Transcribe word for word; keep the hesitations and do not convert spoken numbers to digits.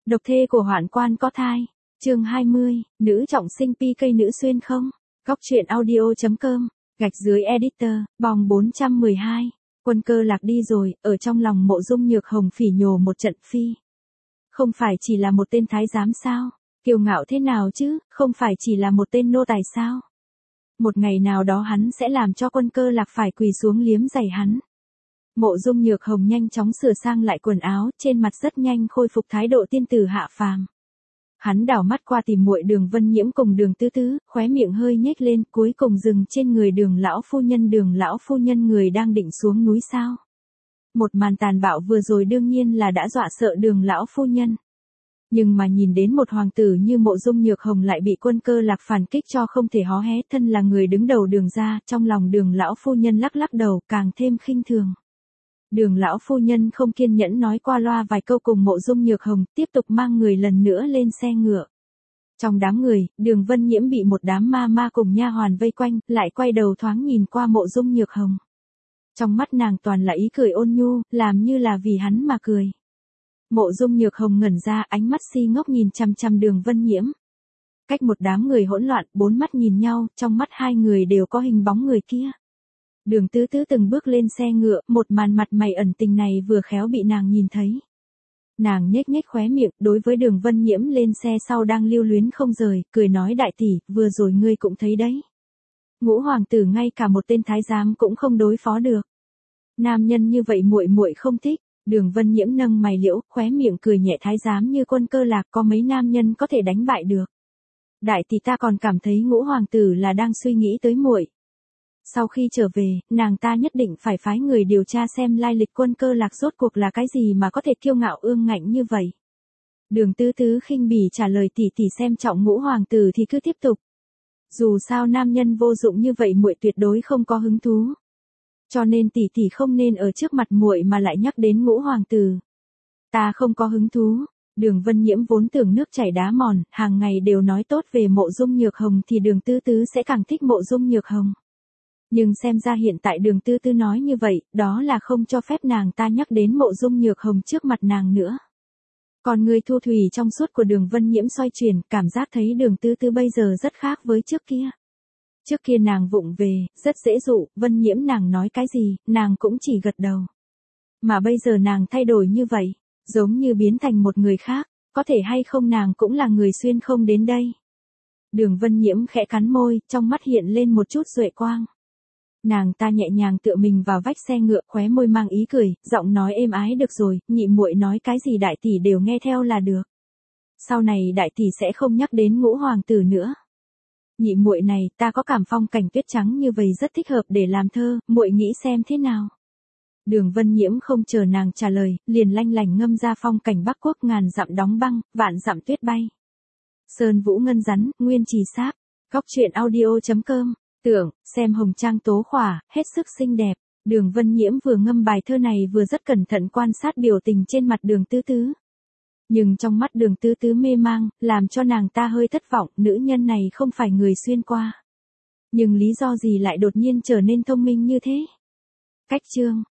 Độc thê của hoạn quan có thai. Chương hai mươi, nữ trọng sinh pê ca nữ xuyên không? Góc truyện audio.com, gạch dưới editor, bòng bốn trăm mười hai. Quân Cơ Lạc đi rồi, ở trong lòng Mộ Dung Nhược Hồng phỉ nhổ một trận phi. Không phải chỉ là một tên thái giám sao? Kiêu ngạo thế nào chứ, không phải chỉ là một tên nô tài sao? Một ngày nào đó hắn sẽ làm cho Quân Cơ Lạc phải quỳ xuống liếm giày hắn. Mộ Dung Nhược Hồng nhanh chóng sửa sang lại quần áo, trên mặt rất nhanh khôi phục thái độ tiên tử hạ phàm. Hắn đảo mắt qua tìm muội Đường Vân Nhiễm cùng Đường Tứ Tứ, khóe miệng hơi nhếch lên, cuối cùng dừng trên người Đường lão phu nhân. Đường lão phu nhân người đang định xuống núi sao? Một màn tàn bạo vừa rồi đương nhiên là đã dọa sợ Đường lão phu nhân. Nhưng mà nhìn đến một hoàng tử như Mộ Dung Nhược Hồng lại bị Quân Cơ Lạc phản kích cho không thể hó hé, thân là người đứng đầu Đường gia, trong lòng Đường lão phu nhân lắc lắc đầu, càng thêm khinh thường. Đường lão phu nhân không kiên nhẫn nói qua loa vài câu cùng Mộ Dung Nhược Hồng, tiếp tục mang người lần nữa lên xe ngựa. Trong đám người, Đường Vân Nhiễm bị một đám ma ma cùng nha hoàn vây quanh, lại quay đầu thoáng nhìn qua Mộ Dung Nhược Hồng. Trong mắt nàng toàn là ý cười ôn nhu, làm như là vì hắn mà cười. Mộ Dung Nhược Hồng ngẩn ra, ánh mắt si ngốc nhìn chằm chằm Đường Vân Nhiễm. Cách một đám người hỗn loạn, bốn mắt nhìn nhau, trong mắt hai người đều có hình bóng người kia. Đường Tứ Tứ từng bước lên xe ngựa, một màn mặt mày ẩn tình này vừa khéo bị nàng nhìn thấy. Nàng nhếch nhếch khóe miệng, đối với Đường Vân Nhiễm lên xe sau đang lưu luyến không rời, cười nói đại tỷ, vừa rồi ngươi cũng thấy đấy. Ngũ hoàng tử ngay cả một tên thái giám cũng không đối phó được. Nam nhân như vậy muội muội không thích. Đường Vân Nhiễm nâng mày liễu, khóe miệng cười nhẹ, thái giám như Quân Cơ Lạc có mấy nam nhân có thể đánh bại được. Đại tỷ ta còn cảm thấy ngũ hoàng tử là đang suy nghĩ tới muội. Sau khi trở về, nàng ta nhất định phải phái người điều tra xem lai lịch Quân Cơ Lạc rốt cuộc là cái gì mà có thể kiêu ngạo ương ngạnh như vậy. Đường Tứ Tứ khinh bỉ trả lời tỷ tỷ xem trọng ngũ hoàng tử thì cứ tiếp tục. Dù sao nam nhân vô dụng như vậy muội tuyệt đối không có hứng thú. Cho nên tỷ tỷ không nên ở trước mặt muội mà lại nhắc đến ngũ hoàng tử. Ta không có hứng thú. Đường Vân Nhiễm vốn tưởng nước chảy đá mòn, hàng ngày đều nói tốt về Mộ Dung Nhược Hồng thì Đường Tứ Tứ sẽ càng thích Mộ Dung Nhược Hồng. Nhưng xem ra hiện tại Đường Tứ Tứ nói như vậy, đó là không cho phép nàng ta nhắc đến Mộ Dung Nhược Hồng trước mặt nàng nữa. Còn người thu thủy trong suốt của Đường Vân Nhiễm xoay chuyển, cảm giác thấy Đường Tứ Tứ bây giờ rất khác với trước kia. Trước kia nàng vụng về, rất dễ dụ, Vân Nhiễm nàng nói cái gì, nàng cũng chỉ gật đầu. Mà bây giờ nàng thay đổi như vậy, giống như biến thành một người khác, có thể hay không nàng cũng là người xuyên không đến đây. Đường Vân Nhiễm khẽ cắn môi, trong mắt hiện lên một chút duệ quang. Nàng ta nhẹ nhàng tựa mình vào vách xe ngựa, khóe môi mang ý cười, giọng nói êm ái, được rồi, nhị muội nói cái gì đại tỷ đều nghe theo là được. Sau này đại tỷ sẽ không nhắc đến ngũ hoàng tử nữa. Nhị muội này, ta có cảm phong cảnh tuyết trắng như vậy rất thích hợp để làm thơ, muội nghĩ xem thế nào. Đường Vân Nhiễm không chờ nàng trả lời, liền lanh lành ngâm ra phong cảnh Bắc Quốc, ngàn dặm đóng băng, vạn dặm tuyết bay. Sơn vũ ngân rắn, nguyên trì sáp. Góc truyện audio.com, tưởng, xem hồng trang tố khỏa, hết sức xinh đẹp. Đường Vân Nhiễm vừa ngâm bài thơ này vừa rất cẩn thận quan sát biểu tình trên mặt Đường Tứ Tứ. Nhưng trong mắt Đường Tứ Tứ mê mang, làm cho nàng ta hơi thất vọng, nữ nhân này không phải người xuyên qua. Nhưng lý do gì lại đột nhiên trở nên thông minh như thế? Cách chương.